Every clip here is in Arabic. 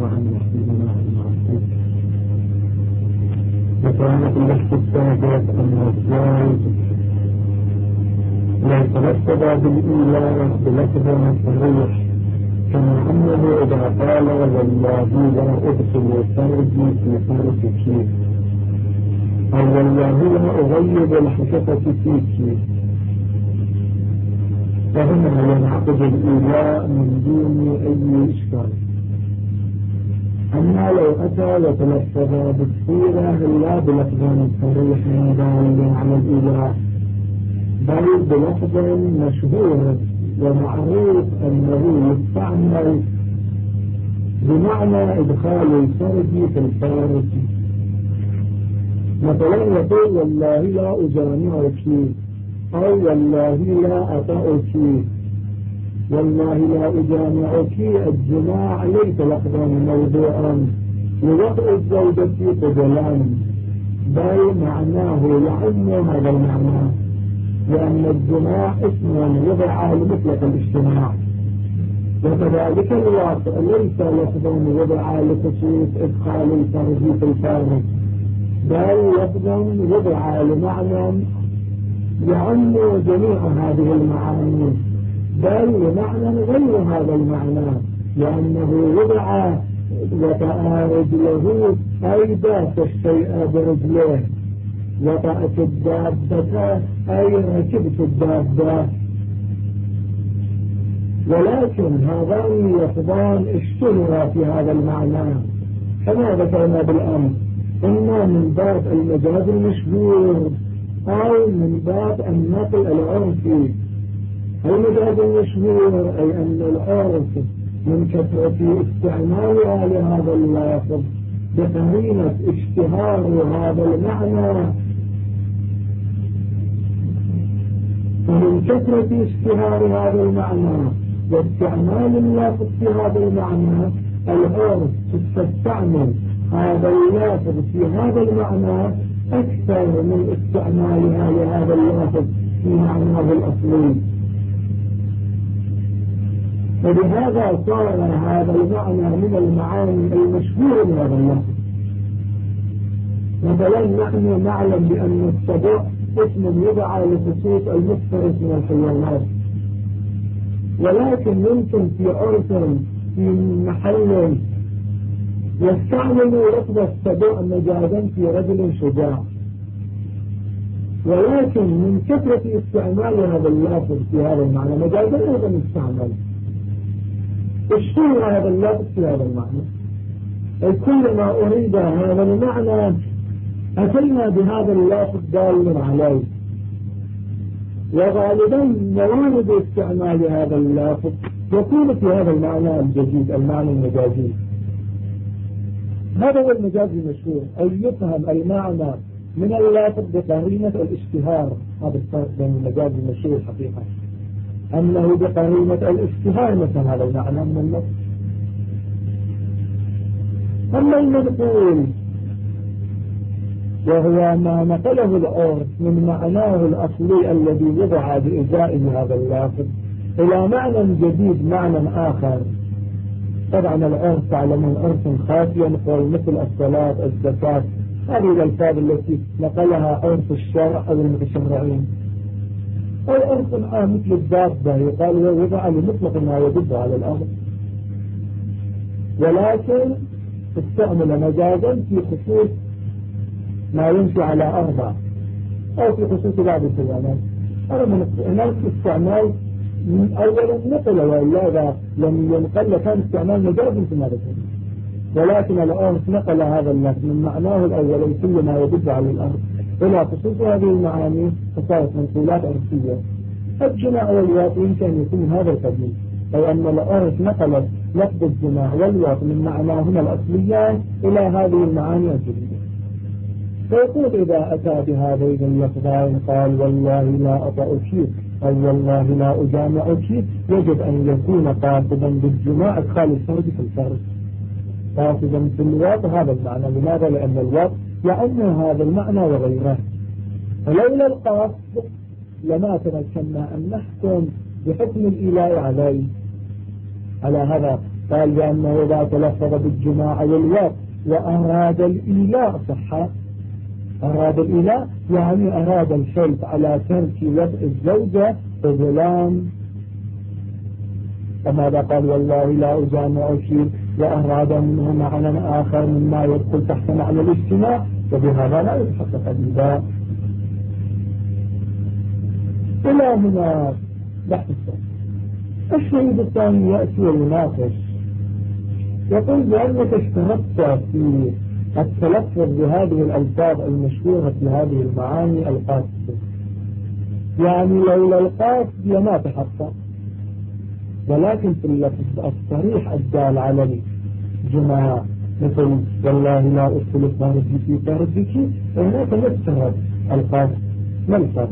عن نحسنا المعصية. وكانت الاستفادة أن الزوج لا يترتب بالإيلاء بلفظ الصريح، كما أنه إذا قال والله لا أدخل فرجي في فرجك أو والله لا أغيب الحشفة فيك، فهنا ينعقد الإيلاء من دون أي إشكال. أما لو أتى وتلفظ بالصورة لا بلفظ صريح دال على الإيلاء، بل بلفظ مشهور ومعروف أنه يستعمل بمعنى إدخال الفرج في الفارج، مثلا يقول والله لا أجامعك أو والله لا أطأك. والله لا أجامعك الجماع ليس لفظا موضوعا لوضع الزوجة قبلا، بل معناه يعم هذا المعنى، لأن الجماع اسم وضع لمطلق الاجتماع. وكذلك الواقع ليس لفظا وضع لخصوص إدخال الفرج في الفارج، بل لفظا وضع لمعنى يعم جميع هذه المعاني، بل لمعنى غير هذا المعنى، لأنه وضع وطأ رجله أي داس الشيء برجله، وطأت الدابة أي ركبت الدابة. ولكن هذان اللفظان اشتهرا في هذا المعنى كما ذكرنا بالأمس، إما من باب المجاز المشهور أو من باب النقل العرفي. المجاز المشهور أي أن العرف من كثرة استعمالها لهذا اللفظ بقرينة اشتهار هذا المعنى، فمن كثرة اشتهار هذا المعنى واستعمال اللفظ في هذا المعنى العرف تستعمل هذا اللفظ في هذا المعنى أكثر من استعمالها لهذا اللفظ في معناه الأصلي، ولهذا صار هذا المعنى من المعاني المشهورة بهذا اللفظ. مثلا نحن نعلم بأن السبع اسم يضع لخصوص المفترس من الحيوانات، ولكن يمكن في عرف في محل يستعمل لفظ السبع مجازا في رجل شجاع، ولكن من كثرة استعمال هذا اللفظ في هذا المعنى مجازا أيضا يستعمل، اشتهر هذا اللفظ في هذا المعنى. كلما أريد هذا المعنى أتينا بهذا اللفظ دال عليه، وغالبا موارد استعمال هذا اللفظ يكون في هذا المعنى الجديد، المعنى المجازي. هذا هو المجاز المشهور، أي يفهم المعنى من اللفظ بقرينة الاشتهار. هذا الفرق بين المجاز المشهور حقيقة، أنه بقرينة الاشتهار مثل هذا المعنى من اللفظ. أما المنقول وهو ما نقله العرف من معناه الأصلي الذي وضع بإزاء هذا اللفظ إلى معنى جديد، معنى آخر. طبعا العرف تعلمون عرف خاص ينقل مثل الصلاة، الزكاة، هذه الألفاظ التي نقلها عرف الشرع أو المتشرعين. أو عرف مثل الدابة يقال وضع لمطلق ما يدل على الأمر، ولكن استعمل مجازا في خصوص ما يمشي على أربع أو في خصوص بعض الحيوانات. هناك استعمال أولا نقل، وإلا لم ينقل كان استعمال مجازا في ماذا، ولكن العرف نقل هذا اللفظ من معناه الأولي كل ما يدل على الأمر إلى خصوص هذه المعاني، فصارت منقولات عرفية. الجماع والواط يمكن أن يكون هذا القبيل، أي أن العرف نقل لفظ الجماع والواط من معناهما الأصليان إلى هذه المعاني الجديدة. فيقول إذا أتى بهذين اللفظين قال والله لا أطأك أو والله لا أجامعك، يجب أن يكون قاصدا بالجماع إدخال الفرج في الفرج، قاصدا بالواط هذا المعنى. لماذا؟ لأن الواط يعم هذا المعنى وغيره. فلولا القاصد لما تمكنا أن نحكم بحكم الإله عليه على هذا قال بأنه إذا تلفظ بالجماع والوقت وأراد الإيلاء صح. أراد الإيلاء يعني أراد الحلف على ترك وضع الزوجة بظلام، فماذا قال والله لا أجامعك، وأراد منه معنى آخر مما يدخل تحت معنى الاجتماع، وبهذا لا يتحقق الإيلاء. إلى هنا بحث الشهيد الثاني يأتي ويناقش، يقول بأنك اشترطت في التلفظ بهذه الألفاظ المشهورة في هذه المعاني القاصدة، يعني لولا القاصد لما تحقق، ولكن في اللفظ الصريح الدال على الجماع مثل والله لا أدخل فارجي في فارجك، فهناك يشترط القاصد ما الفرق؟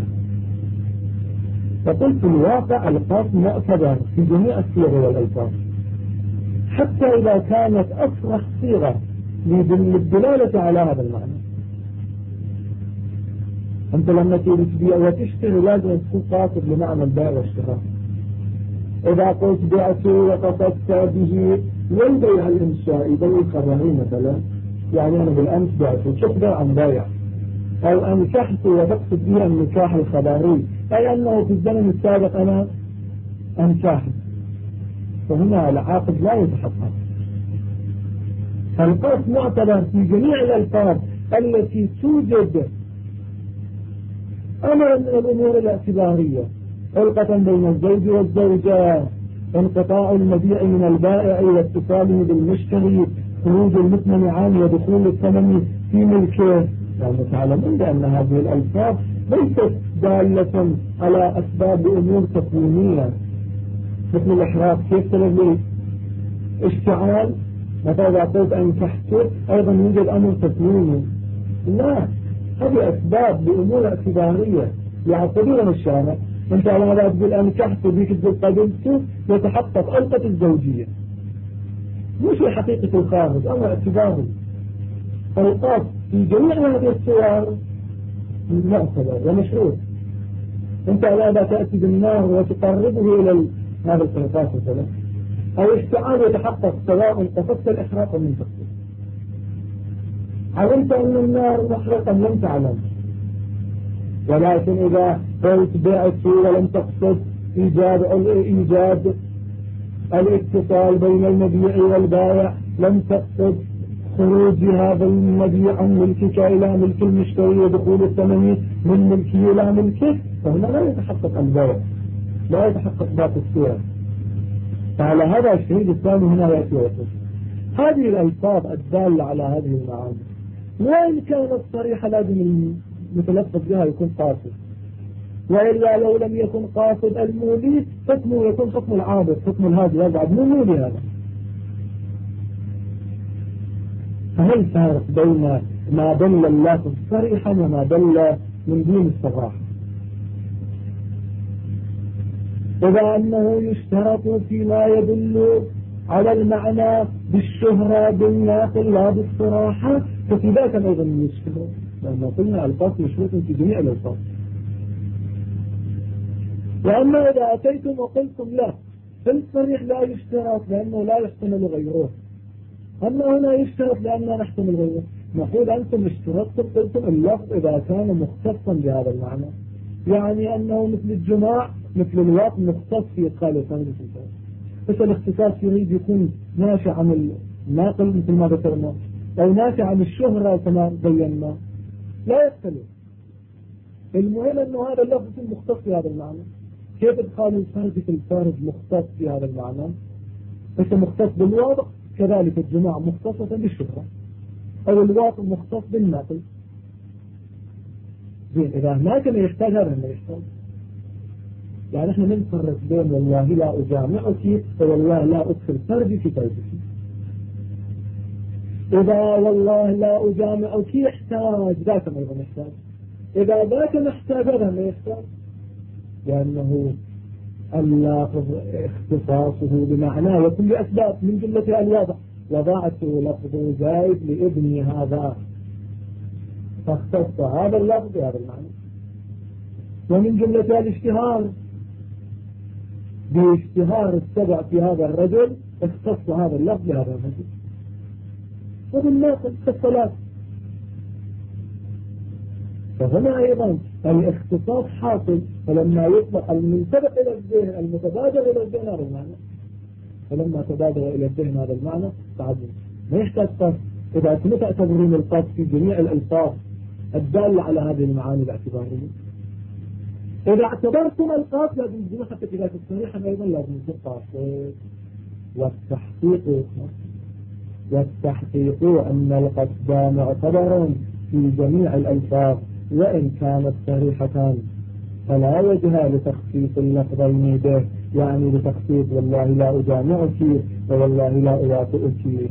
فقلت الواقع القاصد معتبر في جميع الصيغ والألفاظ، حتى إذا كانت أصرح صيغة للدلالة على هذا المعنى. أنت لما تبيع وتشتري لازم تكون قاصد لمعنى البيع والشراء. إذا قلت بعت وقصدت به والبيع الإنشائي بيع الخبري مثلا، يعني أنا بالأمس بعت وشخبر عن بيع، أو أنكحت وتقصد به النكاح الخبري، أي أنه في الزمن السابق أنا أنكحت، فهنا العاقد لا يتحقق. فالقصد معتبر في جميع الألفاظ التي توجد أمر من الأمور الاعتبارية، خلقة بين الزوج والزوجة، انقطاع المبيع من البائع واتصاله بالمشتري، خروج المثمن ودخول الثمن في ملكه. يعني تعلمون بأن هذه الألفاظ ليست دالة على أسباب أمور تكوينية مثل الإحراق. كيف سبب الاشتعال؟ مثلا إذا قلت أنكحت أيضا يوجد أمر تكويني، لا، هذه أسباب بأمور اعتبارية يعتبرها الشارع. أنت على هذا تقول أنكحت بيك تقول قبلت، يتحقق ألقة الزوجية، مش حقيقة الخارج، أمر اعتباري. فالقصد في جميع هذه الصور معتبر ومشروع. أنت على هذا تأتي بالنار وتقربه إلى هذا القرطاس مثلا، أو اشتعال يتحقق سواء قصدت الإحراق من تقصد. علمت أن النار محرقا لم تعلم، ولكن إذا قلت بعت ولم تقصد إيجاد الاتصال بين المبيع والبائع، لم تقصد خروج هذا المبيع عن ملكك إلى ملك المشتري ودخول الثمن من ملكه إلى ملكه، فهنا لا يتحقق البيع، لا يتحقق باقي الصورة. فعلى هذا الشهيد الثاني هنا يأتي ويقول هذه الألفاظ الدالة على هذه المعاني، وإن كانت صريحة لازم المتلفظ بها يكون قاصد، وإلا لو لم يكن قاصد المولي حكمه يكون حكم العابد، حكم الهادي يقعد مو مولي هذا. فهل الفارق بين ما دل اللفظ صريحا وما دل من دون الصراحة؟ إذا أنه يشترط فيما يدل على المعنى بالشهرة بالناقل لا بالصراحة، ففي ذاك أيضا يشترط، لأنه قلنا الفاظ مشروط في جميع الألفاظ. وأما إذا أتيتم وقلتم لا في الصريح لا يشترط لأنه لا يحتمل غيره، أما هنا يشترط لأننا نحتمل غيره، نقول أنتم اشترطتم قلتم اللفظ إذا كان مختصا بهذا المعنى، يعني أنه مثل الجماع مثل الوقت مختص في إدخال الثاني في الفاظ، بس الاختصاص يريد يكون ناشئ عن الناقل مثل ما ذكرنا، أو ناشئ عن الشهرة كما بينا، لا يختلف. المهم أنه هذا اللفظ مختص في هذا المعنى. كيف إدخال الفرد في الفارج مختص في هذا المعنى؟ بس مختص بالوضع، كذلك الجماع مختصة بالشهرة، أو الواقع مختص بالناقل. زين، إذا هناك ما يحتاج هذا ما يحتاج، يعني احنا نفرق بين والله لا أجامعك والله لا أدخل فرجي في فرجك. إذا والله لا أجامعك يحتاج، ذاك ما يبغى يحتاج. إذا ذاك محتاج هذا ما يحتاج، لأنه اللفظ اختصاصه بمعناه وكل أسباب من جملة الواضح، وضعت لفظ زايد لابني هذا فاختص هذا اللفظ بهذا المعنى. ومن جملة الاشتهار باشتهار السبع في هذا الرجل اختص هذا اللفظ بهذا الرجل. وبالناقل كالصلاة. فهنا أيضا الاختصاص حاصل، فلما يطلق المنتبه إلى الذهن المتبادر إلى الذهن هذا المعنى، فلما تبادر إلى الذهن هذا المعنى تعدل ما يحتاج قصد. إذا كنت تعتبرون القصد في جميع الألفاظ الدالة على هذه المعاني باعتباره، إذا اعتبرتم القصد لازم تجمع حتى في ذات الصريحة أيضا لازم تقصد. والتحقيق أن القصد معتبر في جميع الألفاظ وإن كانت صريحتان، فلا وجه لتخصيص اللفظين به، يعني لتخصيص والله لا أجامعك والله لا أوافئك،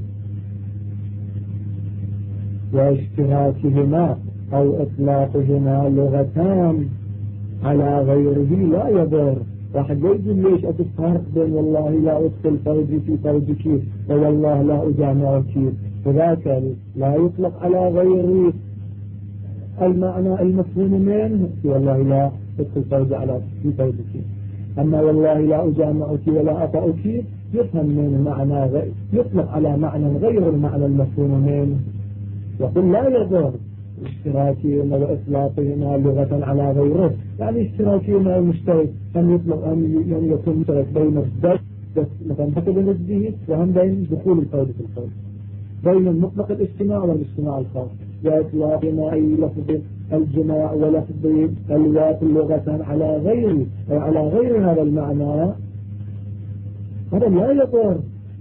واشتراكهما أو إطلاقهما لغتان على غيره لا يضر. واحد يجب ليش أتفرق بين والله لا أدخل فرجي في فرجك والله لا أجامعك، فذاك لا يطلق على غير المعنى المفهوم منه والله لا أدخل فرجي على في فرجك. أما والله لا أجامعك ولا أطأك يفهم من معنى يطلق على معنى غير المعنى المفهوم منه، يقول لا يضر اشتراكهما وإطلاقهما لغة على غيره، يعني اشتراكهما المشترك أن يطلق أن يكون مشترك بين الضد مثلا حسب نسبه وهم بين دخول الفرد في الفرد، بين المطلق الاجتماع والاجتماع الخاص، وإطلاقهما أي لفظ الجماع ولفظ الوات لغة على غير أو على غير هذا المعنى، هذا لا يضر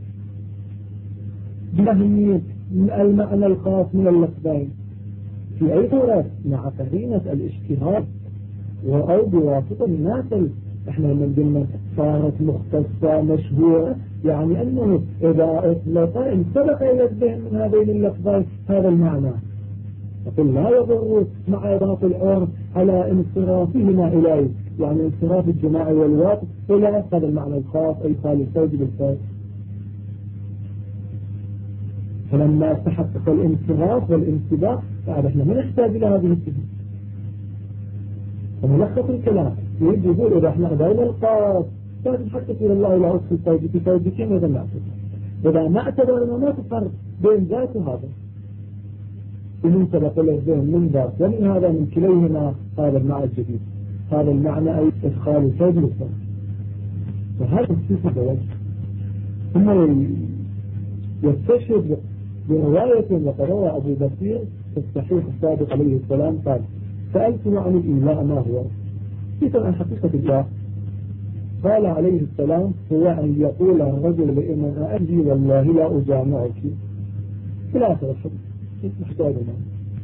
بأهمية المعنى الخاص من اللفظين في أي صورة مع قرينة الاشتهار أو بواسطة الناقل. احنا من قلنا صارت مختصة مشهورة، يعني أنه إذا أطلق إن سبق إلى الذهن من هذين اللفظين هذا المعنى، يقول لا يضر مع إضافة العرف على انصرافهما إليه، يعني انصراف الجماع والوقت إلى هذا المعنى الخاص أي خالي الفوج بالفوج. فلما تحقق الانصراف والانسباق بعد احنا ما نحتاج إلى هذه الصفة. فملخص الكلام يريد يقول إذا احنا قضينا القاس لازم حتى إلى الله لا أدخل فوجي في فوجكين وإذا ما أعتبر، إذا ما اعتبرنا ما تفرق بين ذات وهذا إن سبق له الذهن من ذات ومن هذا من كليهما هذا المعنى الجديد، هذا المعنى أي إدخال الفوج للفوج. فهذا الصفة بوجه ثم يستشهد برواية وقد روى أبو بكير في الصحيح السابق عليه السلام قال سألته عن الإيلاء ما هو؟ كيف عن حقيقة الله؟ قال عليه السلام هو أن يقول الرجل لإننا أجي والله لا أجامعك إلى آخر الحديث محتاجنا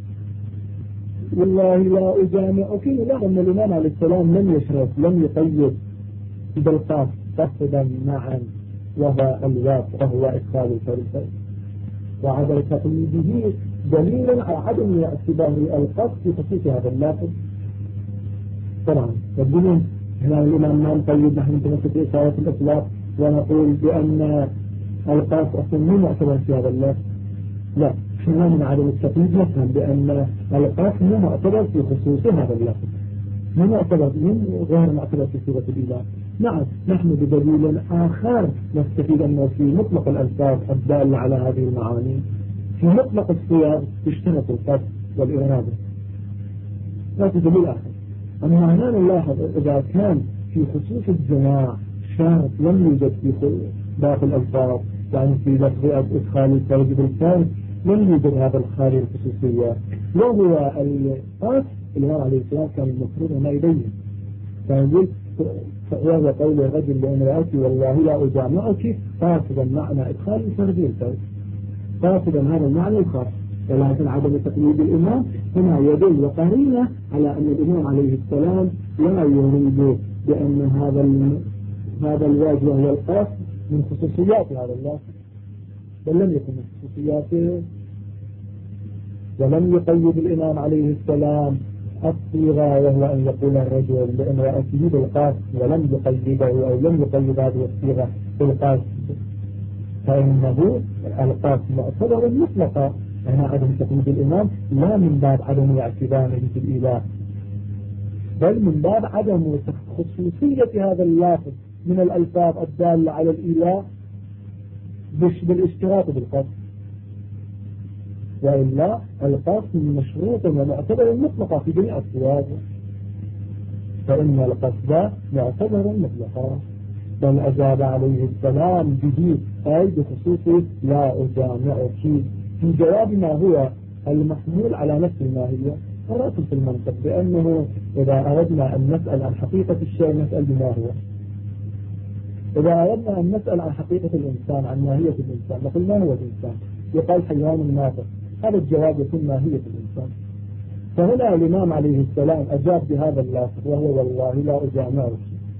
والله لا أجامعك. لا أن الإمام عليه السلام لم يشرف لم يقيد بالقاف قصدا معا وهو الواقع وهو إدخال الفريقين، وعدم تقييده دليلا على عدم اعتبار القصد في خصوص هذا اللافظ. طبعا يقولون هنا الإمام ما نقيد نحن نتمسك بإشارة الإطلاق ونقول بأن القصد أصلا مو معتبر في هذا اللافظ، لا احنا من عدم التقييد نفهم بأن القصد مو معتبر في خصوص هذا اللافظ، مو معتبر من غير معتبر في صيغة الإله. نعم نحن بدليل آخر نستفيد أنه في مطلق الألفاظ الدالة على هذه المعاني في مطلق الصيغ يشترط القصد والإرادة، لا دليل آخر. أما هنا نلاحظ إذا كان في خصوص الجماع شرط لم يوجد في باقي الألفاظ، يعني في لفظ إدخال الفرج بالفرج لم يوجد هذا الخالي الخصوصية، وهو القصد الإمام عليه السلام كان المفروض ما يبين، كان يقول وهو قول الرجل لامرأتي والله لا أجامعك قاصدا معنى إدخال الفرج بالفرج، قاصدا هذا المعنى الخاص. ولكن عدم تقييد الإمام هنا يدل وقرينة على أن الإمام عليه السلام لا يريد بأن هذا الواجب وهو القصد من خصوصيات هذا الله، بل لم يكن من خصوصياته. ولم يقيد الإمام عليه السلام الصيغة وهو أن يقول الرجل لامرأته بالقصد، ولم يقيده أو لم يقيد هذه الصيغة بالقصد، فإنه القصد معتبر مطلقا. هنا عدم تقييد الإمام لا من باب عدم اعتباره في الإله، بل من باب عدم خصوصية هذا اللافظ من الألفاظ الدالة على الإله بالاشتراط بالقصد، وإلا القصد مشروط ومعتبر مطلقا في جميع الصور، فإن القصد معتبر مطلقا. بل أجاب عليه السلام به أي بخصوص لا أجامعك في جواب ما هو المحمول على نفس الماهية. ورأيكم في المنطق بأنه إذا أردنا أن نسأل عن حقيقة الشيء نسأل بما هو. إذا أردنا أن نسأل عن حقيقة الإنسان عن ماهية الإنسان نقول ما هو الإنسان؟ يقال حيوان ناطق، هذا الجواب يكون ماهية الإنسان. فهنا الإمام عليه السلام أجاب بهذا اللافظ وهو والله لا أجامعك.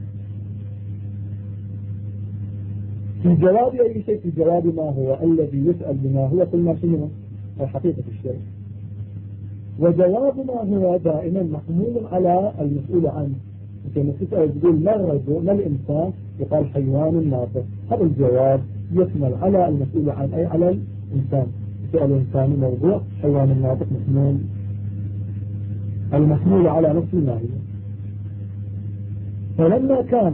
في جواب أي شيء في جواب ما هو الذي يسأل بما هو قلنا شنو حقيقة الشيء، وجواب ما هو دائما محمول على المسؤول عنه. كما تسأل تقول ما الرجل ما الإنسان يقال حيوان ناطق، هذا الجواب يشمل على المسؤول عنه أي على الإنسان. سؤال الإنسان موضوع، حيوان الناطق محمول المحمول على نفس الماهية. فلما كان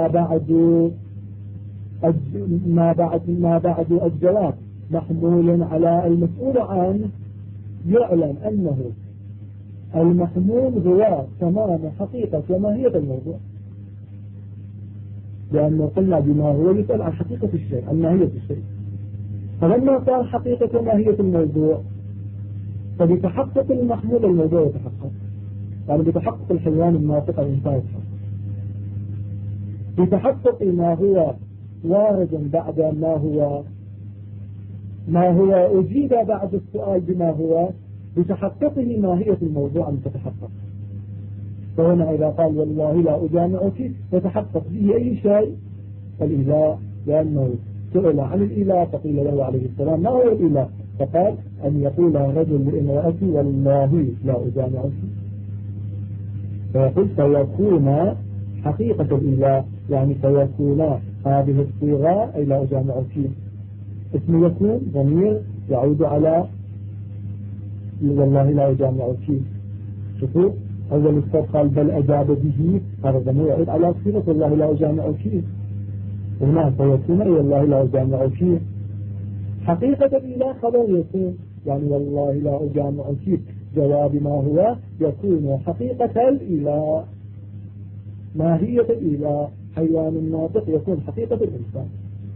ما بعد الجواب محمول على المسؤول عنه يعلم أنه المحمول هو تمام حقيقة وماهية الموضوع، لأنه قلنا بما هو يسأل عن حقيقة الشيء عن ماهية الشيء. فلما صار حقيقة وماهية الموضوع فبتحقق المحمول الموضوع يتحقق، يعني بتحقق الحيوان الناطق الإنسان يتحقق، بتحقق ما هو وارد بعد ما هو أجيب بعد السؤال بما هو بتحققه ماهية الموضوع أن تتحقق. فهنا إذا قال والله لا أجامعك يتحقق به أي شيء الإله، لأنه سئل عن الإله فقيل له عليه السلام ما هو الإله؟ فقال أن يقول الرجل لامرأتي والله لا أجامعك، فيقول فيكون حقيقة الإله، يعني فيكون هذه الصيغة أي لا أجامعك اسم يكون ضمير يعود على والله لا أجامعك. شوفوا أول الصف قال بل أجاب به، هذا ضمير يعود على صيغة والله لا أجامعك، هنا فيكون أي والله لا أجامعك. حقيقة الإله خبر يكون، يعني والله لا أجامعك جواب ما هو يكون حقيقة الإله ماهية الإله. حيوان الناطق يكون حقيقة الإنسان.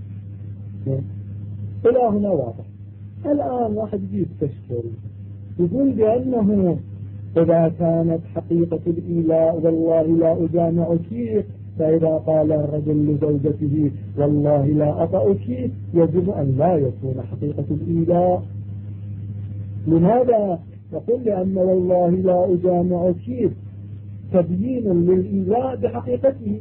إلى هنا واضح. الآن واحد يجي يستشكل يقول بأنه إذا كانت حقيقة الإله والله لا أجامعك، فإذا قال الرجل لزوجته والله لا أطأك يجب أن لا يكون حقيقة الإله. لماذا؟ يقول لأن والله لا أجامعك تبيين للإله بحقيقته،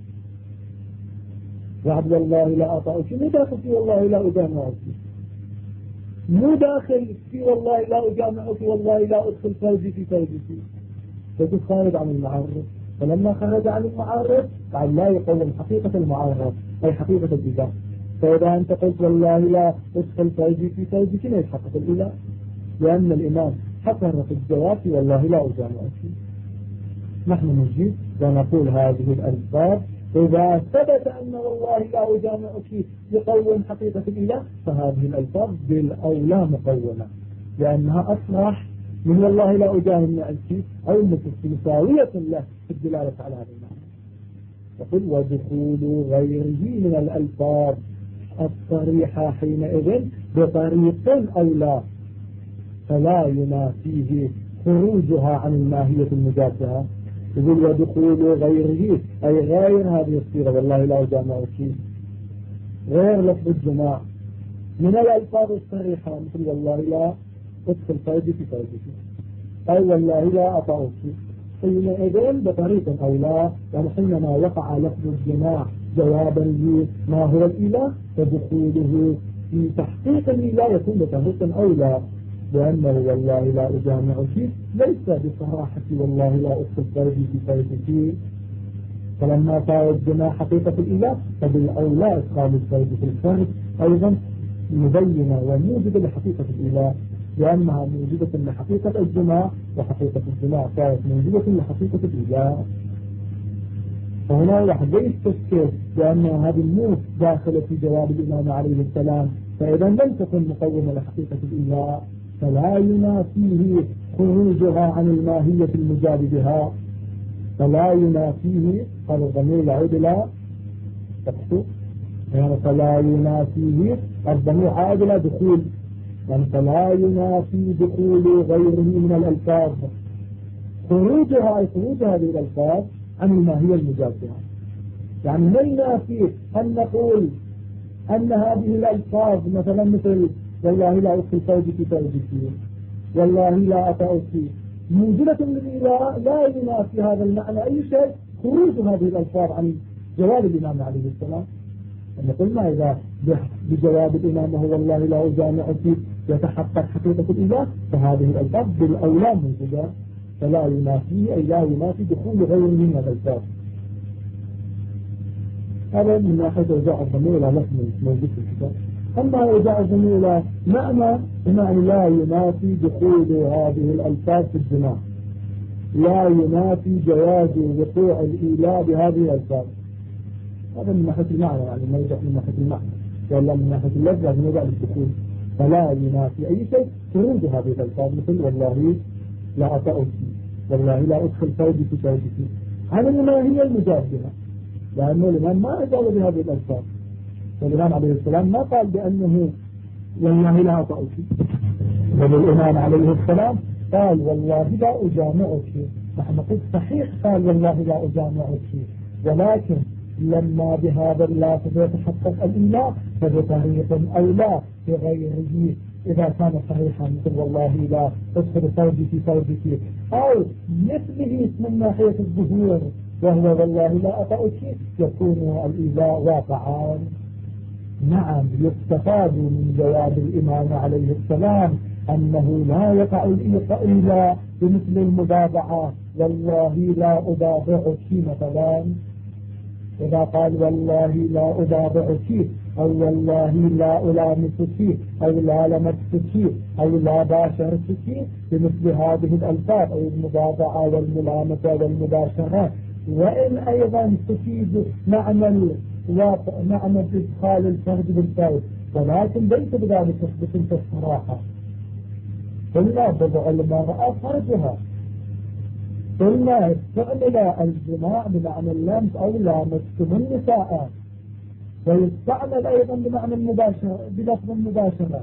وعبد والله لا أطأك مو داخل في والله لا أجامعك، مو داخل في والله لا أجامعك والله لا أدخل فرجي في فرجك، فجد خارج عن المعرف. فلما خرج عن المعرف قال لا يقوم حقيقة المعرف أي حقيقة الإله. فإذا أنت قلت والله لا أدخل فرجي في فرجك ما يتحقق الإله، لأن الإمام حصر في الجواب والله لا أجامعك. نحن نجيب ونقول هذه الألفاظ إذا ثبت أن والله لا أجامعك يقوم حقيقة الإله فهذه الألفاظ بالأولى مقومة، لأنها أصرح من والله لا أجامعك أو مساوية له في الدلالة على هذا المعنى. يقول ودخول غيره من الألفاظ الصريحة حينئذ بطريق أولى فلا ينافيه خروجها عن الماهية المجازة. يقول ودخول غيره أي غير هذه الصيغة والله لا أجامعك، غير لفظ الجماع من الألفاظ الصريحة مثل والله لا أدخل فرجي في فرجك أي والله لا أطأك، حينئذ بطريق أولى، يعني حينما وقع لفظ الجماع جوابا لما هو الإله فدخوله في تحقيق الإله يكون بطريق أولى، لأنه والله لا أجامعك ليس بصراحة والله لا أدخل فرجي في فرجك. فلما صار الجماع حقيقة الإله فبالأولى إدخال الفرج في الفرج أيضا مبينة وموجبة لحقيقة الإله، لأنها موجودة لحقيقة الجماع وحقيقة الجماع صارت موجودة لحقيقة الإله. فهنا يحدث التفكير لأن هذه النوت داخلة في جواب الإمام عليه السلام، فإذا لم تكن مقومة لحقيقة الإله فلا ينافيه خروجها عن الماهية المجاب بها، فلا ينافيه. قال الضمير يعود إلى تقصد يعني فلا ينافيه، الضمير عاد إلى دخول يعني فلا ينافي دخول غيره من الألفاظ، خروجها أي خروج هذه الألفاظ عن الماهية المجاب بها. يعني ما ينافي أن نقول أن هذه الألفاظ مثلا مثل والله لا أدخل ثوبك ثوبك، والله لا أطأك، موجودة للإله، لا ينافي هذا المعنى أي شيء خروج هذه الألفاظ عن جواب الإمام عليه السلام. نقول ما إذا بجواب الإمام هو والله لا أجامعك يتحقق حقيقة الإله، فهذه الألفاظ بالأولى موجودة، فلا ينافي أي لا ينافي دخول غيره من الألفاظ. هذا من ناحية إرجاع الضمير إلى لفظ موجود في الكتاب. أما إرجاع الضمير إلى معنى لا ينافي دخول هذه الألفاظ في الجماع، لا ينافي جواز وقوع الإله بهذه الألفاظ. هذا من ناحية المعنى، يعني ما يرجع من ناحية المعنى ولا من ناحية اللفظ، لكن يرجع للدخول. فلا ينافي أي شيء خروج هذه الألفاظ مثل والله لا أطأك، والله لا أدخل ثوبك ثوبك، هذا ما هي المجاب بها، لأنه الإمام ما أجاب بهذه الألفاظ. والإمام عليه السلام ما قال بأنه والله لا أطأك، بل الإمام عليه السلام قال والله لا أجامعك. نحن نقول صحيح قال والله لا أجامعك، ولكن لما بهذا اللفظ يتحقق الإله فبطريق أولى بغيره إذا كان صحيحا، مثل والله لا أدخل ثوبك ثوبك، أو مثله من ناحية الظهور وهو والله لا أطأك، يكون الإله واقعا. نعم، يستفاد من جواب الإمام عليه السلام أنه لا يقع الإله بمثل المباضعة، والله لا أباضعك مثلا، إذا قال والله لا أباضعك أو والله لا ألامسك أو لا لمستك أو لا باشرتك بمثل هذه الألفاظ أو المباضعة والملامسة والمباشرة، وإن أيضا تفيد معنى إدخال الفرد بالفرد، ولكن ليس بذلك بتلك الصراحة. قلنا بضع المرأة فرجها، قلنا استعمل الجماع بمعنى اللمس أو لامستم النساء، ويستعمل أيضا بمعنى المباشرة بلفظ المباشرة،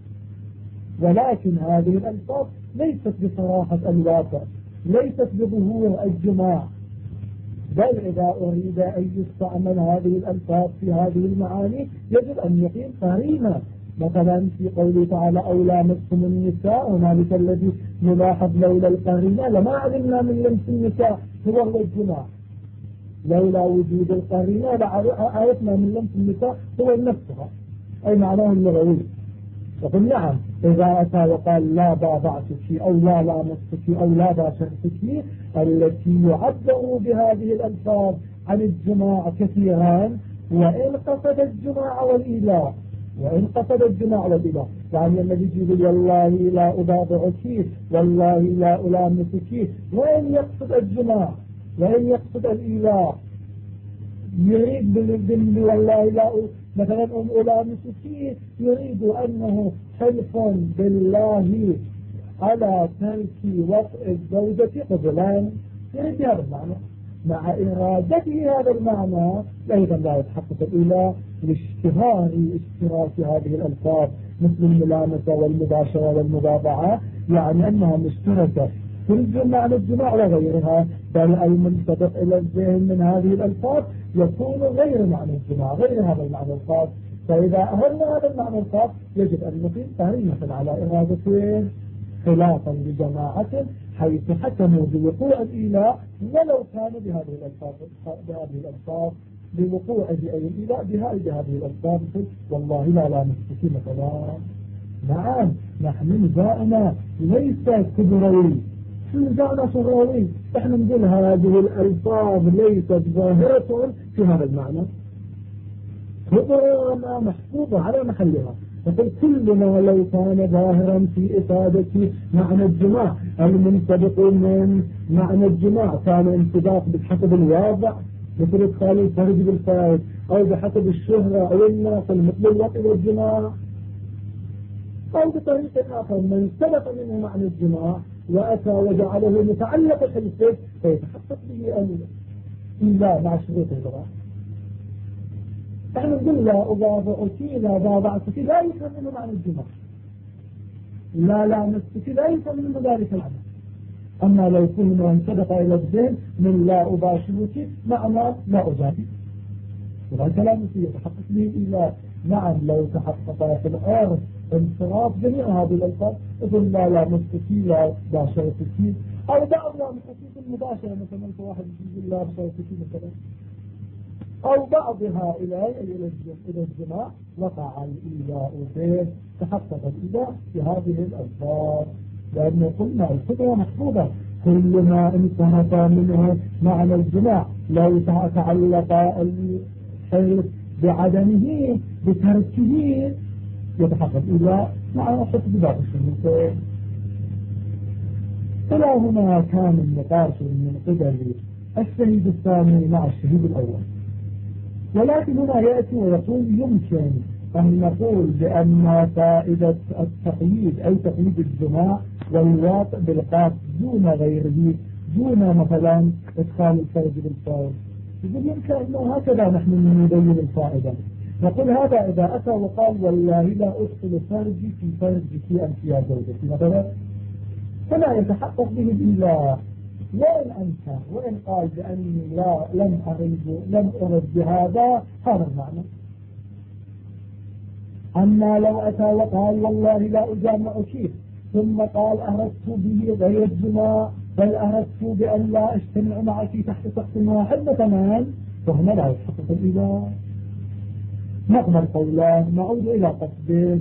ولكن هذه الألفاظ ليست بصراحة الواقع، ليست بظهور الجماع، بل إذا أريد أن يستعمل هذه الألفاظ في هذه المعاني يجب أن يقيم قرينة. مثلا في قوله تعالى أو لامستم النساء، هنالك الذي نلاحظ لولا القرينة لما علمنا من لمس النساء هو الجماع، لولا وجود القرينة لعرفنا من لمس النساء هو نفسها أي معناه اللغوي. يقول نعم إذا أتى وقال لا باضعتك أو لا لامستك أو لا باشرتك التي يعبر بهذه الألفاظ عن الجماع كثيرا، وإن قصد الجماع والإله، وإن قصد الجماع والإله، يعني الذي يقول والله لا أباضعك والله لا ألامسك، وإن يقصد الجماع وإن يقصد الإله، يريد والله لا مثلا ألامسك، يريد أنه حلف بالله على ترك وطء الزوجة قبلان، يريد هذا المعنى. مع إرادته هذا المعنى أيضا لا يتحقق الإله لاشتهار اشتراك هذه الألفاظ مثل الملامسة والمباشرة والمباضعة، يعني أنها مشتركة في معنى الجماع وغيرها، بل المنطبق إلى الذهن من هذه الألفاظ يكون غير معنى الجماع، غير هذا المعنى الخاص. فإذا أهلنا هذا المعنى الخاص يجب أن نقيم قرينة على إرادته، خلافا لجماعة حيث حكموا بوقوع الإله ولو كانوا بهذه الألفاظ بوقوع الإله بهذه الألفاظ، والله لا نستكي مثلا. نعم، نحن نزاعنا ليس كبروي، نزاعنا صغروي، احنا نقول هذه الألفاظ ليست ظاهرة في هذا المعنى، كبرنا محفوظة على محلها. فقل كل ما لو كان ظاهرا في إفادة معنى الجماع المنطبق من معنى الجماع كان انطباق بحسب الواضع مثل إدخال الفرج بالفرج أو بحسب الشهرة أو الناقل مثل الوطء والجماع، أو بطريق آخر من سبق منه معنى الجماع وأتى وجعله متعلق حلفه فيتحقق به الإيلاء مع شروط الجماع. نحن نقول لا أضافعك لا ضاضعتك لا يفهم منه معنى الجماع، لا نفسك لا يفهم منه ذلك المعنى. أما لو كنا انسبق إلى الذهن من لا أباشرك معنى لا أجابي، وهذا كلام يتحقق به الإيلاء. نعم لو تحقق في الأرض انصراف جميع هذه الألفاظ مثل لا مستكي لا باشرتكي أو بعضها من خصوص المباشرة مثلا واحد يقول لا باشرتكي مثلا أو بعضها إلى الجماع وقع الإيلاء به، تحقق الإيلاء في هذه الألفاظ، لأن قلنا الفكرة محفوظة كل ما انتهت منه معنى الجماع لو تعلق الحلف بعدمه بتركه يتحقق إلا مع حسب باقي الشروط. إلى هنا كان النقاش من قبل الشهيد الثاني مع الشهيد الأول، ولكن هنا يأتي ويقول يمكن أن نقول بأن فائدة التقييد أي تقييد الجماع والواقع بالقاف دون غيره دون مثلا إدخال الفرج بالفرج، يقول يمكن أنه هكذا نحن نبين الفائدة. نقول هذا إذا أتى وقال والله لا أدخل فرجي في فرجك أنت يا زوجتي مثلا فلا يتحقق به الإيلاء، وإن أنكر وإن قال بأني لم أرد بهذا هذا المعنى. أما لو أتى وقال والله لا أجامعك ثم قال أردت به غير الجماع بل أردت بأن لا أجتمع معك تحت سقف واحد مثلا فهنا لا يتحقق الإيلاء. نقبل قولان نعود إلى قصده،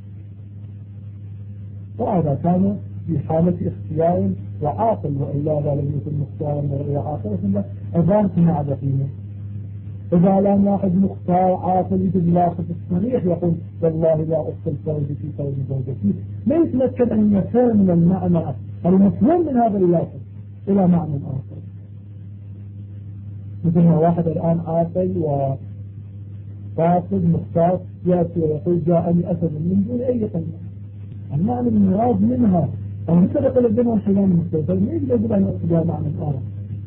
وهذا كان في حالة اختيار وعاقل، وإلا لم يكن مختارا ولا عاقل أذان مع بقيمه. إذا لم واحد مختار عاقل يجب لاحظ الصريح يقول والله لا أدخل فرجي في فرج زوجتي، ما يتمكن أن يسير من المعنى المفهوم من هذا اللافظ إلى معنى آخر. مثل ما واحد الآن عاقل وقاصد مختار يأتي ويقول جاءني أسد من دون أي قيمة، المعنى المراد منها أن سبق للدم والحيوان المستوى ما يجب أن يأتي معنى آخر.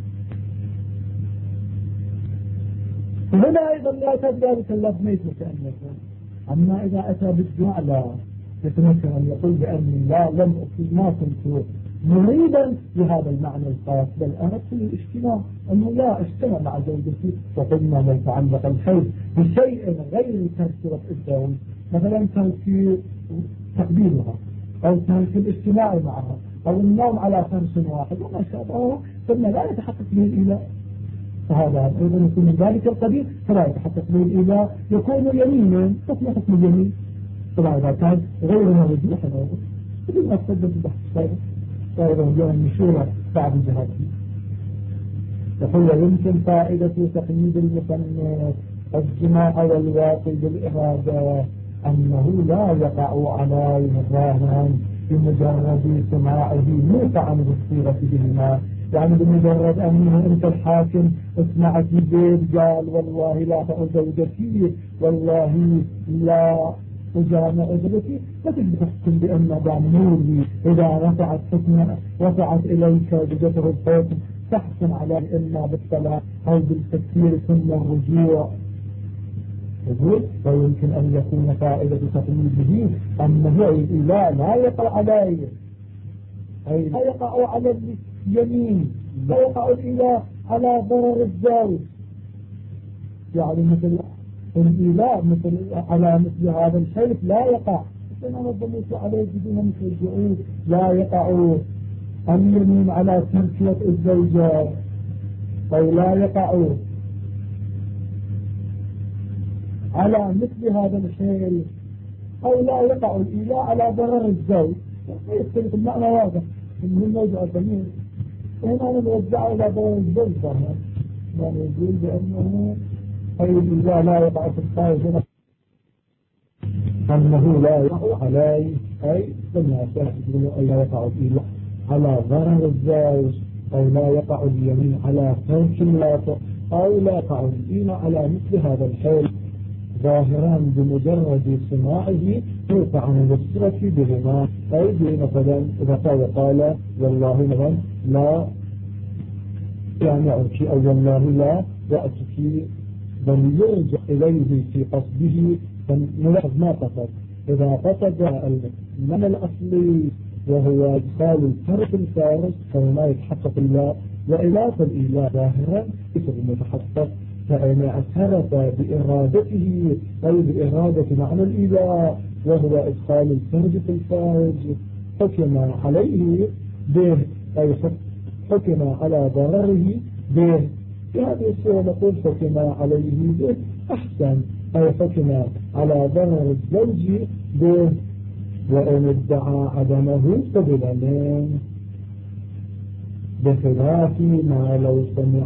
وهنا أيضا لا أتى بذلك اللفظ ما يتمكن أن يكون. أما إذا أتى بالدعاء لا يتمكن أن يقول بأني ما كنت مريدا لهذا المعنى الخاص بل أردت الاجتماع أنه لا اجتمع مع زوجتي وقلنا لا يتعلق الحيث بشيء غير ترك الزوج مثلا ترك تقبيلها أو ترك الاجتماع معها أو النوم على فرش واحد وما شابهه ثم لا يتحقق به الإله، فهذا أيضا يكون من ذلك القبيل فلا يتحقق به الإله، يكون يمينا حكم اليمين طبعا إذا كان غير مرجوح بدون ما تقدم بحث الشيء فإذا جاء المشورة بعد جهاته. يقول يمكن فائدة تقييد المصنف الجماع والواقع بالإرادة أنه لا يقع على الراهن بمجرد سماعه موقعا بالصيغة بهما، يعني بمجرد أنه أنت الحاكم اسمعت البيت قال والله لا زوجتي والله لا أجامع زوجتي فتجب تحكم بأن ضموري إذا رفعت إليك زوجته الحكم تحكم على إما بالطلاق أو بالتكفير ثم الرجوع. ويمكن أن يكون فائدة تقييده أنه لا يقع عليه أي لا يقع على اليمين لا يقع الإله على ضرر الزوج، يعني مثل الإله مثل على مثل هذا الشيء لا يقع أنا نظمت عليه بدون مثل الجعود لا يقع اليمين على تركية الزوجات أو لا يقع على مثل هذا الشيء أو لا يقع الإله على ضرر الزوج، يختلف المعنى واضح من الموضوع الضمير هنا نوزعه إلى ضرر الزوج طبعا يعني يقول بأنه أي الإله لا يقع في الخارج أنه لا يقع عليه أي سمع يقول أن لا يقع الإله على ضرر الزوج أو لا يقع اليمين على فرش الواقع أو لا يقعون على مثل هذا الحال ظاهران بمجرد سماعه يوقع عن الصلة بهما، أي مثلا إذا قال والله مثلا لا جامعك أو والله لا رأتك، بل يرجع إليه في قصده. فنلاحظ ما قصد، إذا قصد المعنى الأصلي وهو إدخال الفرق الفارس فهنا يتحقق الله، وإلاف الإله ظاهرا يصير المتحقق، فإن اعترف بإرادته أي بإرادة معنى الإله وهو إدخال الفرج في الفارج حكم عليه به، أي حكم على ضرره به. في هذه الصورة نقول حكم عليه به أحسن، أي حكم على ضرر الزوج به، وإن ادعى عدمه قبل منه، بخلاف ما لو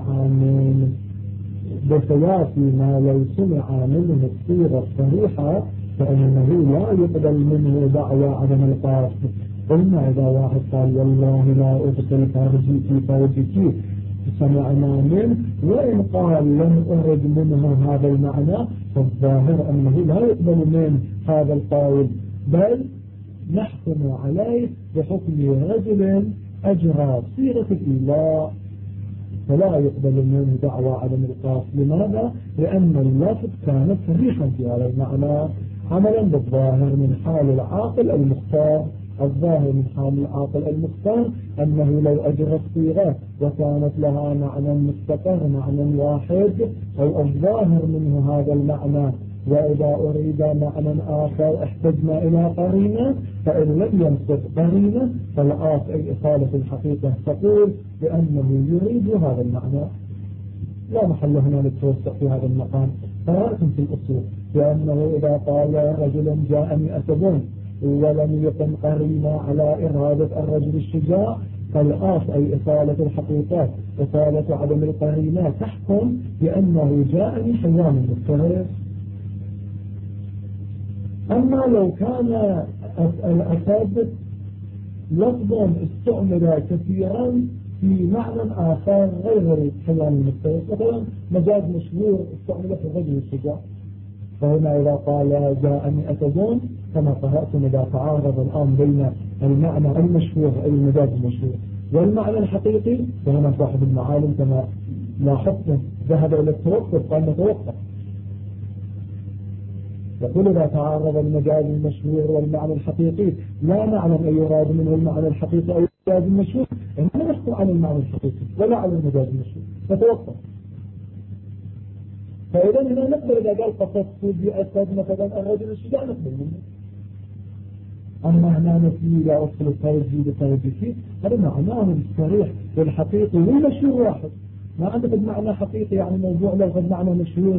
سمع منه الصيغة الصريحة فإنه لا يقبل منه دعوى عدم القصد. قلنا إذا واحد قال والله لا أدخل فرجي في فرجك سمعنا منه، وإن قال لم أرد منه هذا المعنى فالظاهر أنه لا يقبل منه هذا القول، بل نحكم عليه بحكم رجل أجرى صيغة الإله فلا يقبل منه دعوى عدم القصد. لماذا؟ لأن اللفظ كان صريحا في هذا المعنى عملا بالظاهر من حال العاقل المختار. الظاهر من حال العاقل المختار أنه لو أجرى الصيغة وكانت لها معنى مستقر معنى واحد أو الظاهر منه هذا المعنى، وإذا أريد معنى آخر احتجنا إلى قرينة، فإن لم ينصف قرينة فالآخر أي إصالة الحقيقة تقول بأنه يريد هذا المعنى. لا محل هنا للتوسع في هذا المقام، فرأيكم في الأصول بأنه إذا قال رجل جاءني أسد ولم يقم قرينة على إرادة الرجل الشجاع فالآخر أي إصالة الحقيقة إصالة عدم القرينة تحكم بأنه جاءني حيوان مفترس. أما لو كان الأسد لفظا استعمل كثيرا في معنى آخر غير الحيوان المفترس، مثلا مجاز مشهور استعمل في الرجل الشجاع، فهنا إذا قال جاءني أسد كما قرأتم إذا تعارض الآن بين المعنى المشهور أي المجاز المشهور والمعنى الحقيقي، فهنا صاحب المعالم كما لاحظتم ذهب إلى التوقف قال نتوقف. يقول إذا تعارض المجاز المشهور والمعنى الحقيقي لا نعلم أن يراد منه المعنى الحقيقي أو المجاز المشهور، إنما نحكم على المعنى الحقيقي ولا على المجاز المشهور نتوقف. فإذا هنا نقدر إذا قال قصدت بأسد مثلا الرجل الشجاع نقبل منه. أما هنا نسي لا أصل الترجي بترجي هذا معناه الصريح والحقيقي والمشهور واحد، ما عندك معنى حقيقي يعني موضوع لو قد معنى مشهور،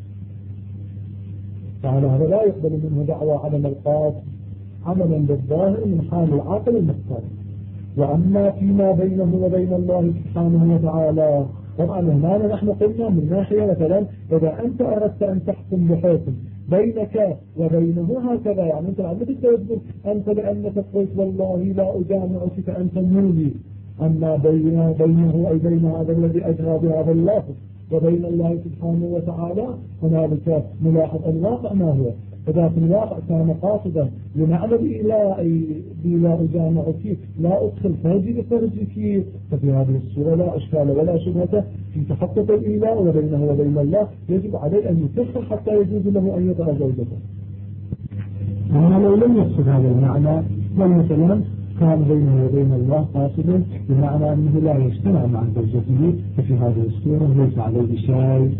فعلى هذا لا يقبل منه دعوى عدم القصد عملا بالظاهر من حال العاقل المختار. وأما فيما بينه وبين الله سبحانه وتعالى طبعا هنا نحن قلنا من ناحية مثلا إذا أنت أردت أن تحكم بحكم بينك وبينه هكذا، يعني أنت عندك التوجه أنت لأنك قلت والله لا أجامعك فأنت مولي. أما بينه أي بين هذا الذي أجرى بهذا اللفظ وبين الله سبحانه وتعالى هنالك نلاحظ الواقع ما هو. إذا في الواقع كان قاصدا لمعنى الإله أي لا أجامعك لا أدخل فرجي بفرجك، ففي هذه الصورة لا أشكال ولا شبهة في تحقق الإله وبينه وبين الله، يجب عليه أن يكفر حتى يجوز له أن يطأ زوجته. أما لو لم يقصد هذا المعنى مثلا كان بينه وبين الله قاصدا بمعنى أنه لا يجتمع مع زوجته، ففي هذه الصورة ليس عليه شيء.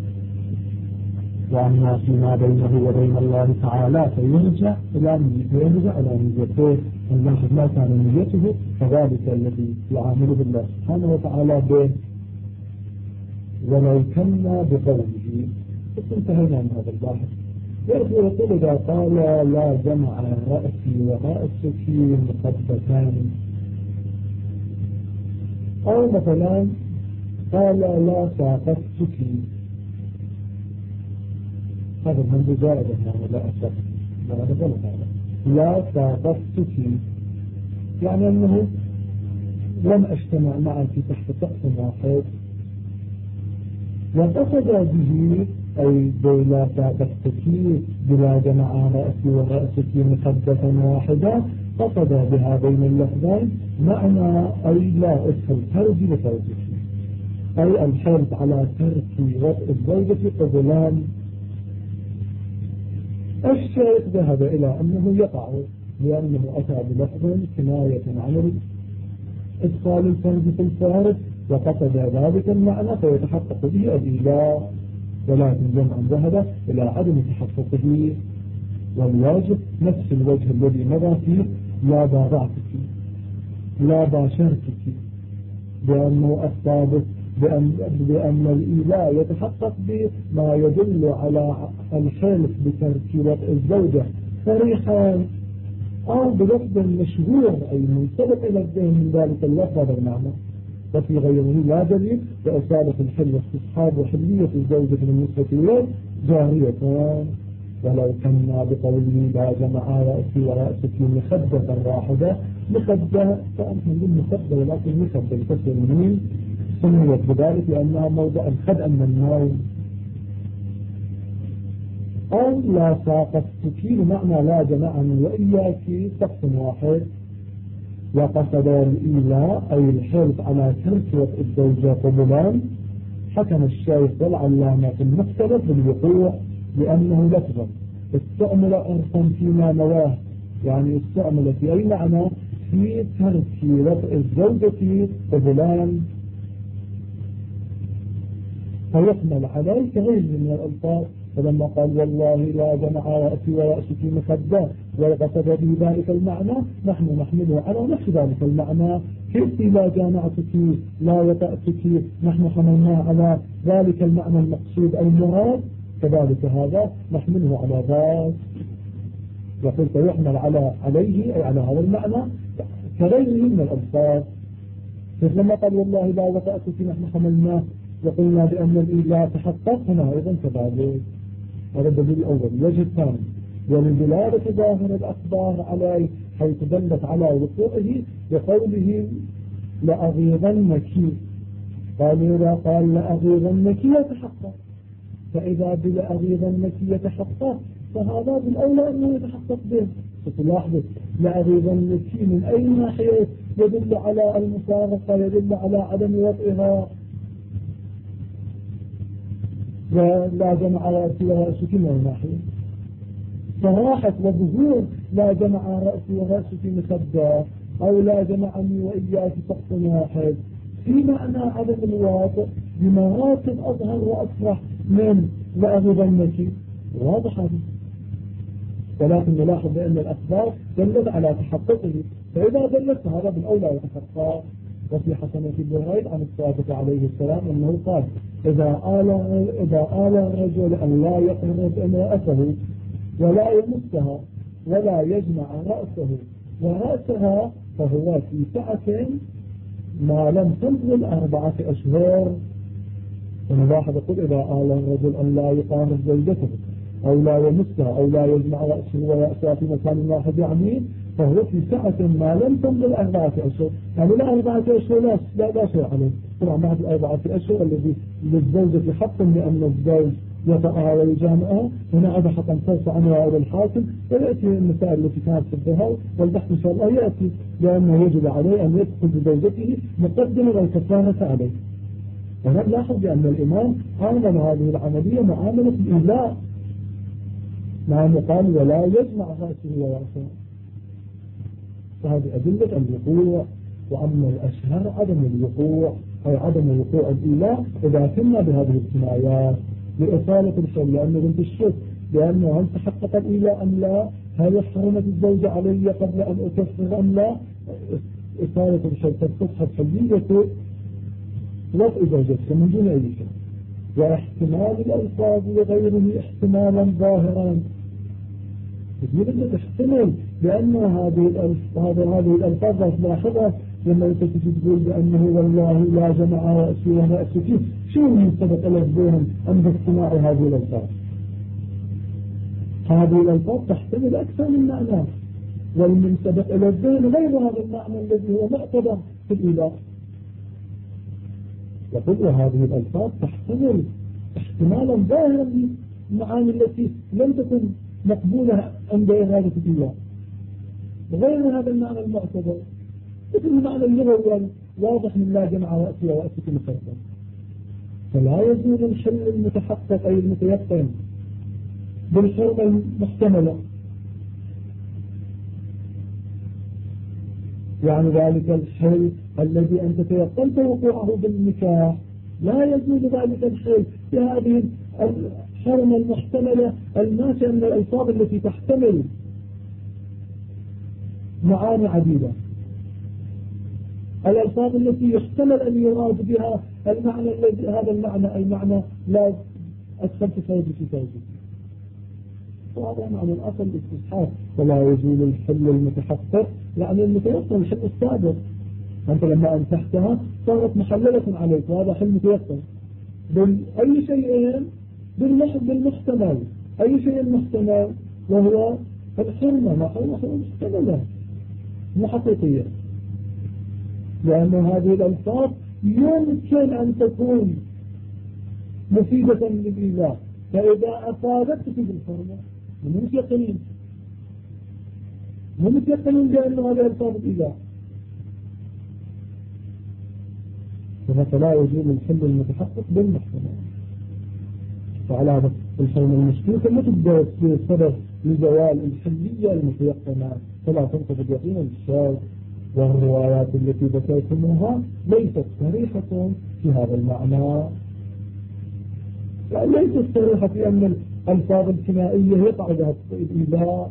وأما فيما بينه وبين الله تعالى فيرجع إلى نيته، الواحد ما كان نيته فذلك الذي يعامل بالله سبحانه وتعالى به ولو كنا بقوله. انتهينا من هذا الباحث. يقول إذا قال لا جمع رأسي ورأسك مقدسان، أو مثلا قال لا ساقفتك، هذا من زائد يعني لا أسف لا ساقفتك يعني أنه لم أجتمع معك تحت طقس واحد، وقصد به أي بلا تختكي بلا جمع رأسي ورأسك مخدة واحدة، قصد بهذين اللفظين معنى أي لا أدخل فرجي لفرجك، أي الحرص على ترك وطء الزوجة قبلان. الشيخ ذهب إلى أنه يقع لأنه أتى بلفظ كناية عن إدخال الفرج في الفارس وقصد ذلك المعنى فيتحقق به الإيلاء، ولكن جمعا ذهب إلى عدم تحققه، والواجب نفس الوجه الذي مضى فيه لا باضعتك لا باشرتك، بأنه الثابت بأن الإيلاء يتحقق بما يدل على الحلف بترك وطء الزوجة صريحا أو بلفظ مشهور أي منسبق إلى الذهن من ذلك اللفظ هذا المعنى، وفي غيره لا دليل لإصالة الحل واستصحاب وحلية الزوجة بالنسبة إليه جارية. ولو كنا بقوله لا جمع رأسي ورأسك مخدة واحدة، مخدة فأنت مخدة ولكن مخدة بكسر الميم سميت بذلك لأنها موضع الخدع من النوم. أو لا ساقطتك بمعنى لا جمعني وإياك شخص واحد، وقصد الإيلاء أي الحرص على ترك وطء الزوجة قبلان. حكم الشيخ والعلامة المختلف بالوقوع لأنه لفظا استعمل عرفا فيما نواه، يعني استعمل في أي معنى في ترك وطء الزوجة قبلان، فيحمل عليه كغير من الألفاظ. فلما قال والله لا جمع رأسي ورأسك مخدة وقصد به ذلك المعنى، نحن نحمله على نفس ذلك المعنى. كيف لا جامعتك لا وطأتك نحن حملناه على ذلك المعنى المقصود المراد، كذلك هذا نحمله على ذلك. وقلت يحمل عليه أي على هذا المعنى كغيره من الألفاظ. لما قال والله لا وطأتك نحن حملناه وقلنا بأن الإيلاء تحقق، هنا أيضا كذلك. هذا الدليل الأول. الوجه الثاني ولدلالة ظاهر الأخبار عليه حيث دلت على وقوعه بقوله لأغيظنك، قال لأغيظنك يتحقق، فإذا بلأغيظنك يتحقق فهذا بالأولى أنه يتحقق به. فتلاحظ لأغيظنك من أي ناحية يدل على المفارقة، يدل على عدم وطئها، ولا جمع رأسي ورأسك من الناحية صراحة وظهور لا جمع رأسي ورأسك مخدة أو لا جمعني وإياك شخص واحد في معنى عدم الواقع بمراتب أظهر وأصرح من لأغضنك، واضح هذا. ولكن نلاحظ بأن الأخبار دلت على تحققه، فإذا دلت هذا بالأولى يتحقق. وفي حسنة بريد عن الصادق عليه السلام أنه قال إذا آل الرجل أن لا يقرب امرأته ولا يمسها ولا يجمع رأسه ورأسها فهو في سعة ما لم تمضي 4 أشهر. ونلاحظ يقول إذا آل الرجل أن لا يقارب زوجته أو لا يمسها أو لا يجمع رأسه ورأسها في مكان واحد، يعني فهو في سعة ما لم تمضي 4 أشهر، يعني لا 4 أشهر لا شيء عليه. طبعا بعد 4 أشهر الذي للزوجة حق لأن الزوج يطأها ويجامعها، هنا هذا حقا فرصة عنها إلى الحاكم، ويأتي المسائل التي كانت في الظهر والبحث إن شاء الله يأتي، لأنه يجب عليه أن يدخل بزوجته مقدمة الكفارة عليه. ونلاحظ بأن الإمام عامل هذه العملية معاملة الإيلاء، مع أنه قال ولا يجمع رأسه ورأسه، فهذه أدلة الوقوع. وأما الأشهر عدم الوقوع أي عدم وقوع الإيلاء إذا كنا بهذه الكنايات لإصالة الشيء، لأنه بنت الشك لأنه هل تحقق الإيلاء أم لا، هل حرمت الزوجة علي قبل أن أكفر أم لا، إصالة الشيء تستصحب حلية وضع زوجتك من دون أي شيء. واحتمال الألفاظ وغيره احتمالا ظاهرا، يجب تحتمل بأن هذه الألفاظ تلاحظها لما تجي تقول بأنه والله لا جمع رأسي ورأسك، شو من سبق الأفضل أم باجتماع هذه الألفاظ؟ هذه الألفاظ تحتمل أكثر من معنى، والمن سبق الأفضل غير هذا المعنى الذي هو معتبر في الإله. يقول هذه الألفاظ تحتمل احتمالا ظاهرا للمعاني التي لم تكن مقبولة عند إرادة الله، غير هذا المعنى المعتبر مثل المعنى اللغوي واضح من لا جمع رأسي ورأسك مفردا. فلا يزول الحل المتحقق أي المتيقن بالحرمة المحتملة، يعني ذلك الحل الذي أنت تيقنت وقوعه بالنكاح لا يزول ذلك الحل بهذه الحرمة المحتملة الناشئة من الألفاظ التي تحتمل معاني عديدة، الألفاظ التي يحتمل أن يراد بها المعنى الذي هذا المعنى أي معنى لا أدخلت زوجي في زوجي، وهذا معنى الأصل الاستصحاب. ولا يزول الحل المتحقق يعني المتيقن الحل السابق، أنت لما أنتحتها صارت محللة عليك وهذا حل متيقن بأي شيء بالمحتمل، أي شيء محتمل وهو الحرمة ما حرمة محتملة مو حقيقية، لأن هذه الألفاظ يمكن أن تكون مفيدة للإله، فإذا أفادتك بالحرمة مو متيقنين بأنه هذه ألفاظ الإله. فلا يزول الحل المتحقق بالمحتمل. فعلى هذا الحرمة المشكوكة ما تبدأ سبب لزوال الحلية المتيقنة، فلا تنقض يقينا الشاذ. والروايات التي ذكرتموها ليست صريحة في هذا المعنى، ليست صريحة في أن الألفاظ الكنائية يقع بها الإله.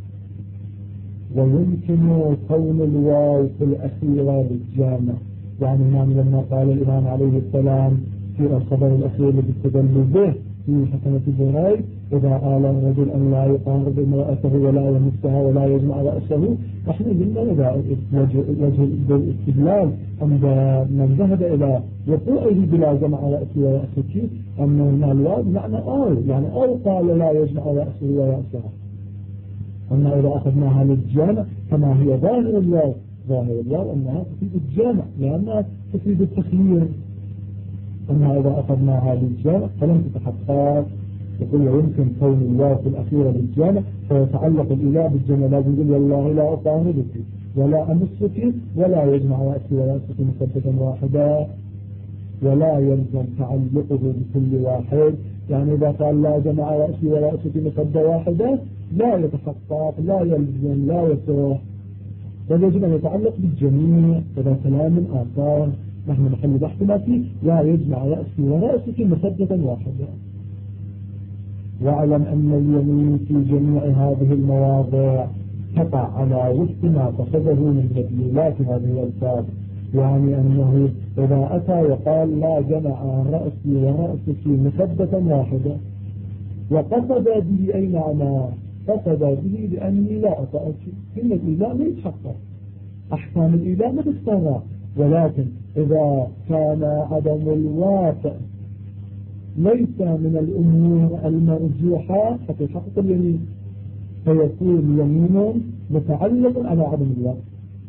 ويمكن كون الواو في الأخيرة للجامع، يعني لما قال الإمام عليه السلام في الخبر الأخير الذي استدل به في حسنة بريد إذا آل الرجل أن لا يقارب امرأته ولا يمسها ولا يجمع رأسه، نحن قلنا إذا وجه الاستدلال عند من ذهب إلى وقوعه بلا جمع رأسه ورأسك أن الواو معنى يعني قال لا يجمع رأسه ورأسها. أما إذا أخذناها للجامع كما هي ظاهر الله أنها تفيد الجامع لأنها تفيد التخيير. أما إذا أخذناها للجامع فلم تتحقق. يقول يمكن كون الله في الأخيرة للجامع فيتعلق الإله بالجامع، لازم يقول والله لا أطاردك ولا أمسك ولا يجمع رأسي ورأسك مسدة واحدة، ولا يلزم تعلقه بكل واحد. يعني إذا قال لا جمع رأسي ورأسك مسدة واحدة لا يتحقق، لا يلزم، لا يصح، بل يجب أن يتعلق بالجميع. هذا كلام آخر نحن محل بحثنا فيه، لا يجمع رأسي ورأسك مسدة واحدة. واعلم أن اليمين في جميع هذه المواضع تقع على وفق ما اتخذه من مدلولات هذه الألفاظ، يعني أنه إذا أتى وقال لا جمع رأسي ورأسك مسدة واحدة وقصد به أي معنى؟ قصد به لأني لا أطأك، إن الإله ما يتحقق، أحكام الإله ما تستغرق. ولكن إذا كان عدم الواقع ليس من الأمور المرجوحة فتحقق اليمين، فيكون يمين متعلق على عدم الواقع.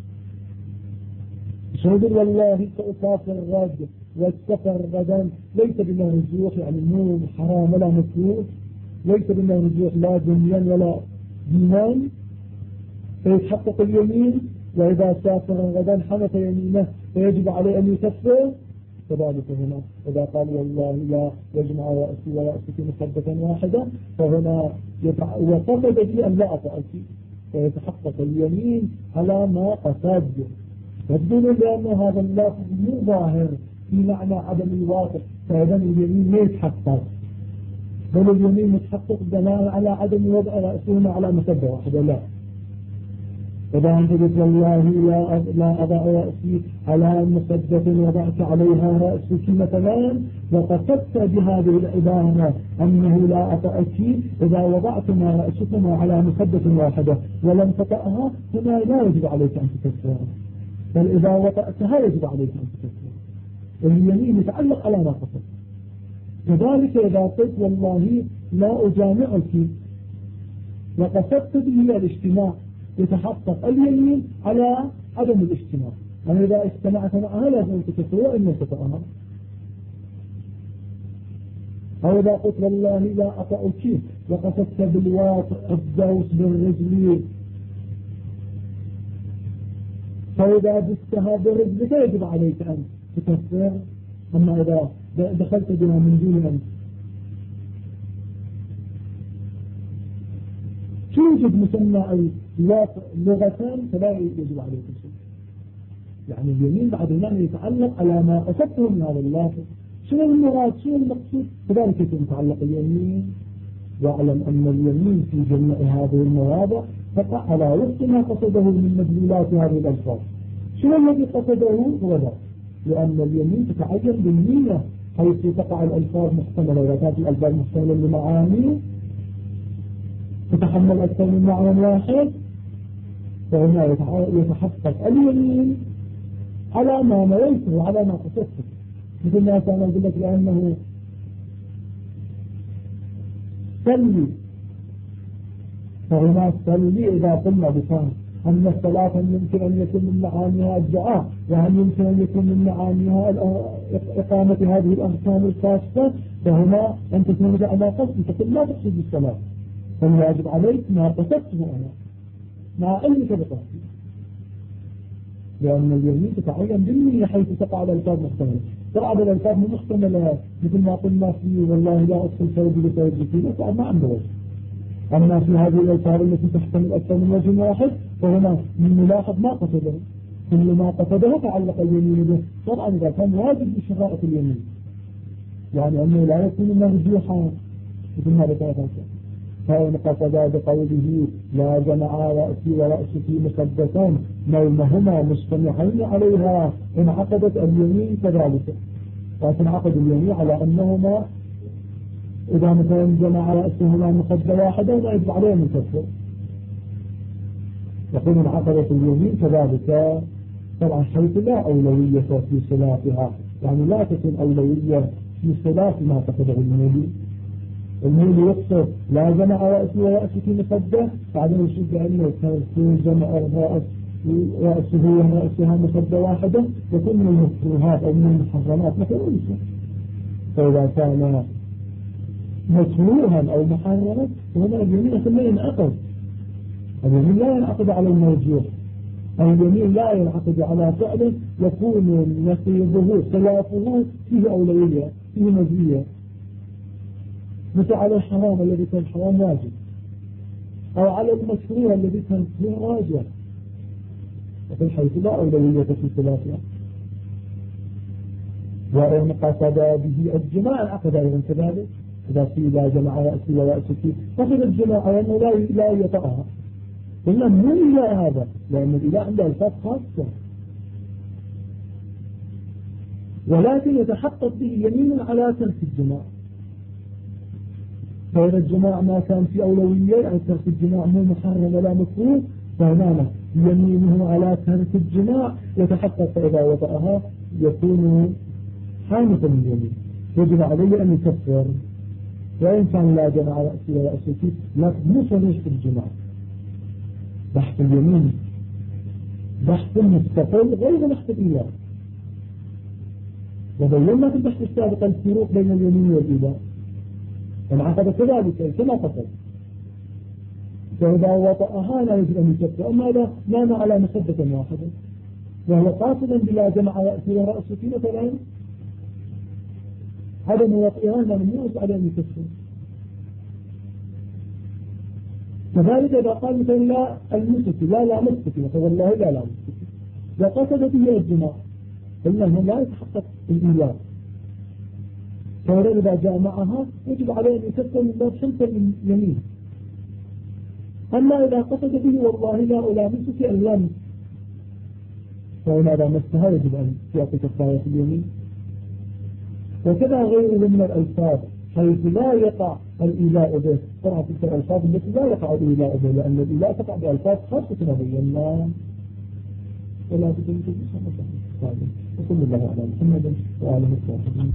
شهد والله سأسافر الرد والسفر غدا ليس بمرجوح، يعني مو حرام ولا مكروه، ليس بمرجوح لا دنيا ولا دينان، فيتحقق اليمين. وإذا سافر غدا حنث يمينه فيجب عليه أن يكفر. كذلك هنا إذا قال والله لا يجمع رأسي ورأسك مسدة واحدة فهنا وقصد به أن لا أطأك، فيتحقق اليمين على ما قصد. يبدو بأن هذا اللفظ مو ظاهر في معنى عدم الواقع، فإذا اليمين ما يتحقق، بل اليمين متحقق دلالة على عدم وضع رأسهما على مسدة واحدة. لا، إذا أنت قلت والله لا أضع رأسي على مسدة وضعت عليها رأسك مثلا، وقصدت بهذه العبارة أنه لا أطأك إذا وضعتما رأسكما على مسدة واحدة ولم تطأها، هنا لا يجب عليك أن تكفر، بل إذا وطأتها يجب عليك أن تكفر. اليمين يتعلق على ما قصد. كذلك إذا قلت والله لا أجامعك وقصدت به الاجتماع يتحقق اليمين على عدم الاجتماع، يعني إذا اجتمعت معها لازم تكفر وإن تطأها. أو إذا قلت والله لا أطأك وقصدت بالواطئ الدوس بالرجل فإذا دستها برجلك يجب عليك أن تكفر. أما إذا دخلت بها من دون أن توجد مسمى الواطئ لغتان فلا يجب عليك شيء. يعني اليمين بعد هنا يتعلق على ما قصدته من هذا الواطئ. شنو المراد شنو المقصود كذلك يتعلق اليمين. واعلم أن اليمين في جميع هذه المواضع تقع على وفق ما قصده من مدلولات هذه الألفاظ. شنو الذي قصده هو ذا؟ لأن اليمين تتعين بالنية حيث تقع الألفاظ محتملة. إذا كانت الألفاظ محتملة لمعاني تتحمل أكثر من معنى واحد فهنا يتحقق اليمين على ما نويته وعلى ما قصدته. مثل ما كان أقول لك لأنه صلي فهنا صلي إذا قلنا بفهم أن الصلاة يمكن أن يكون من معانيها الدعاء وهل يمكن أن يكون من معانيها إقامة هذه الأركان الخاصة فهنا أنت ترجع على قصد تقول لا تقصد بالصلاة فهنا يجب عليك ما قصدته أنا مع علمك بقصدي لأن اليمين تتعين بالنية حيث تقع الألفاظ محتملة. تقع الألفاظ محتملة مثل ما قلنا فيه والله لا أدخل ثوبي لثوبي فيه ما عنده وجه. أما في هذه الألفاظ التي تحتمل أكثر من وجه واحد فهنا من ملاحظ ما قصده كل ما قصده تعلق اليمين به. طبعا إذا كان واجب بشرائط اليمين يعني أنه لا يكون مرجوحا مثل ما ذكرت فإن قصد بقوله لا جمع رأسي ورأسك مقدسان نومهما مجتمعين عليها انعقدت اليمين كذلك. وتنعقد اليمين على أنهما إذا مثلا جمع رأسهما مقدة واحدة لا يجب عليهم الكفر. يقول انعقدت اليمين كذلك طبعا حيث لا أولوية في صلاتها يعني لا تكون أولوية في صلاة ما قصده النبي. النبي يقصد لا جمع رأسي ورأسك مقدة بعدين يشد أنه كان جمع رأسه ورأسها مقدة واحدة يكون من المكروهات أو من المحرمات مثلا. فإذا كان مكروها أو محرما فهنا اليمين لا ينعقد. اليمين لا ينعقد على المرجوح. اليمين لا ينعقد على فعل يكون نقيضه خلافه فيه أولوية فيه مزية مثل على الحرام الذي كان حرام واجب أو على المكروه الذي كان فيه راجع وفي حيث لا أولوية في خلافها. وإن قصد به الجماع عقد أيضا كذلك إذا قيل جمع رأسي ورأسك فقد الجماع لأنه لا يطعها قلنا مو إلا هذا لأن الإله عنده ألفاظ خاصة ولكن يتحقق به يمين على ترك الجماع. فإذا الجماع ما كان في أولوية يعني ترك الجماع مو محرم ولا مكروه فهنا يمينه على ترك الجماع يتحقق فإذا وطأها يكون حانثا اليمين يجب عليه أن يكفر. وإن كان لا جمع رأسي ورأسك لكن مو صريح في الجماع. بحث اليمين بحث مستقل غير بحث الإله. وبينا في البحث السابق الفروق بين اليمين والإله انعقد كذلك كما قصد. فإذا وطأها لا يجب أن يكفر. أما إذا نام على مخدة واحدة وهو قاصدا بلا جمع رأسي ورأسك مثلا عدم وطئها ممنوع على أن يكفر. كذلك إذا قال مثلا لا المسك لا مسك مثلا والله لا مسك إذا قصد به الجماع قلنا أنه لا يتحقق الإله فإذا جاء معها يجب عليه أن يكفر من باب حنث اليمين. أما إذا قصد به والله لا مسك اللمس فإن إذا مسها يجب أن يعطي كفارة اليمين. وكذا غيره من الألفاظ حيث لا يقع الإيلاء به. طبعا تلك الألفاظ التي لا يقع الإيلاء به لأن الإيلاء تقع بألفاظ خاصة نبينا ولا تدرك بسم الله وصلى الله على محمد وآله وصحبه.